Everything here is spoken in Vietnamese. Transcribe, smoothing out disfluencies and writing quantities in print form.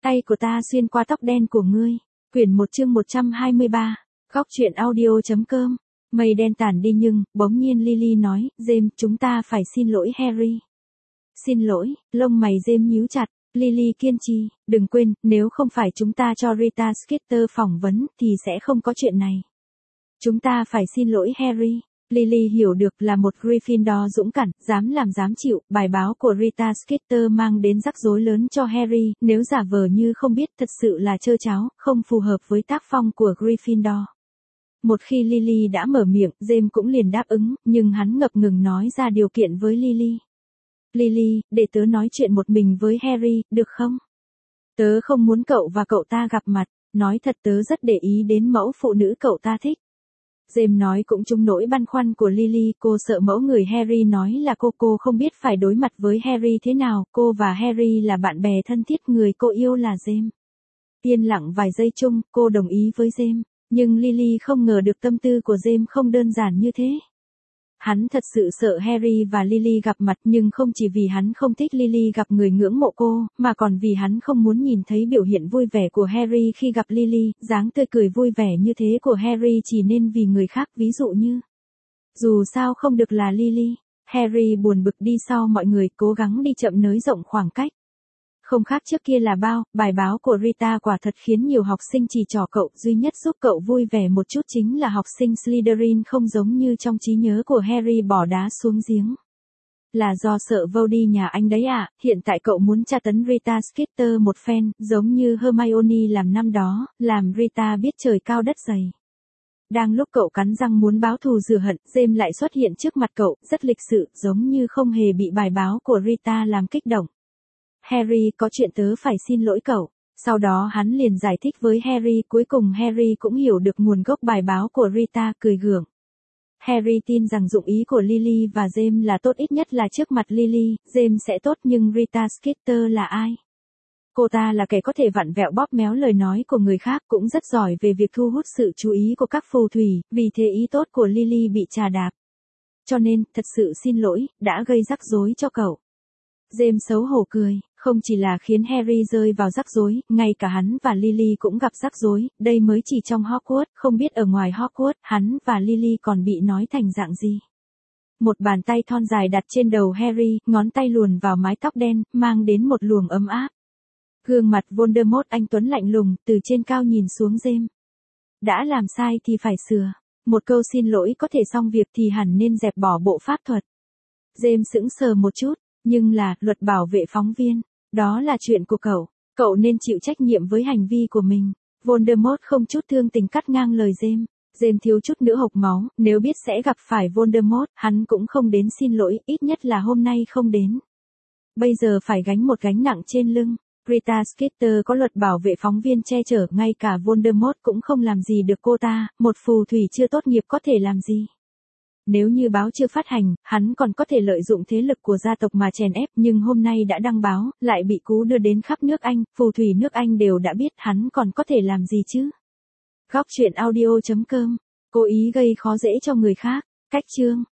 Tay của ta xuyên qua tóc đen của ngươi. Quyển 1 chương 123. Góc truyện audio.com. Mây đen tản đi nhưng, bỗng nhiên Lily nói, James, chúng ta phải xin lỗi Harry. Xin lỗi, lông mày James nhíu chặt. Lily kiên trì, đừng quên, nếu không phải chúng ta cho Rita Skeeter phỏng vấn, thì sẽ không có chuyện này. Chúng ta phải xin lỗi Harry. Lily hiểu được là một Gryffindor dũng cảm, dám làm dám chịu, bài báo của Rita Skeeter mang đến rắc rối lớn cho Harry, nếu giả vờ như không biết thật sự là trơ tráo, không phù hợp với tác phong của Gryffindor. Một khi Lily đã mở miệng, James cũng liền đáp ứng, nhưng hắn ngập ngừng nói ra điều kiện với Lily. Lily, để tớ nói chuyện một mình với Harry, được không? Tớ không muốn cậu và cậu ta gặp mặt, nói thật tớ rất để ý đến mẫu phụ nữ cậu ta thích. James nói cũng trúng nỗi băn khoăn của Lily, cô sợ mẫu người Harry nói là cô không biết phải đối mặt với Harry thế nào, cô và Harry là bạn bè thân thiết, người cô yêu là James. Yên lặng vài giây chung, cô đồng ý với James, nhưng Lily không ngờ được tâm tư của James không đơn giản như thế. Hắn thật sự sợ Harry và Lily gặp mặt, nhưng không chỉ vì hắn không thích Lily gặp người ngưỡng mộ cô, mà còn vì hắn không muốn nhìn thấy biểu hiện vui vẻ của Harry khi gặp Lily, dáng tươi cười vui vẻ như thế của Harry chỉ nên vì người khác, ví dụ như. Dù sao không được là Lily. Harry buồn bực đi sau mọi người, cố gắng đi chậm nới rộng khoảng cách. Không khác trước kia là bao, bài báo của Rita quả thật khiến nhiều học sinh chỉ trỏ cậu, duy nhất giúp cậu vui vẻ một chút chính là học sinh Slytherin không giống như trong trí nhớ của Harry bỏ đá xuống giếng. Là do sợ Voldy nhà anh đấy à, hiện tại cậu muốn tra tấn Rita Skeeter một phen, giống như Hermione làm năm đó, làm Rita biết trời cao đất dày. Đang lúc cậu cắn răng muốn báo thù rửa hận, James lại xuất hiện trước mặt cậu, rất lịch sự, giống như không hề bị bài báo của Rita làm kích động. Harry, có chuyện tớ phải xin lỗi cậu. Sau đó hắn liền giải thích với Harry, cuối cùng Harry cũng hiểu được nguồn gốc bài báo của Rita, cười gượng. Harry tin rằng dụng ý của Lily và James là tốt, ít nhất là trước mặt Lily, James sẽ tốt, nhưng Rita Skeeter là ai? Cô ta là kẻ có thể vặn vẹo bóp méo lời nói của người khác, cũng rất giỏi về việc thu hút sự chú ý của các phù thủy, vì thế ý tốt của Lily bị trà đạp. Cho nên, thật sự xin lỗi, đã gây rắc rối cho cậu. James xấu hổ cười, không chỉ là khiến Harry rơi vào rắc rối, ngay cả hắn và Lily cũng gặp rắc rối, đây mới chỉ trong Hogwarts, không biết ở ngoài Hogwarts, hắn và Lily còn bị nói thành dạng gì. Một bàn tay thon dài đặt trên đầu Harry, ngón tay luồn vào mái tóc đen, mang đến một luồng ấm áp. Gương mặt Voldemort anh tuấn lạnh lùng, từ trên cao nhìn xuống James. Đã làm sai thì phải sửa. Một câu xin lỗi có thể xong việc thì hẳn nên dẹp bỏ bộ pháp thuật. James sững sờ một chút. Nhưng là, luật bảo vệ phóng viên, đó là chuyện của cậu, cậu nên chịu trách nhiệm với hành vi của mình. Voldemort không chút thương tình cắt ngang lời James. James thiếu chút nữa hộc máu, nếu biết sẽ gặp phải Voldemort, hắn cũng không đến xin lỗi, ít nhất là hôm nay không đến. Bây giờ phải gánh một gánh nặng trên lưng. Rita Skeeter có luật bảo vệ phóng viên che chở, ngay cả Voldemort cũng không làm gì được cô ta, một phù thủy chưa tốt nghiệp có thể làm gì. Nếu như báo chưa phát hành, hắn còn có thể lợi dụng thế lực của gia tộc mà chèn ép, nhưng hôm nay đã đăng báo, lại bị cú đưa đến khắp nước Anh, phù thủy nước Anh đều đã biết, hắn còn có thể làm gì chứ? Góc truyện audio.com. Cố ý gây khó dễ cho người khác. Cách chương.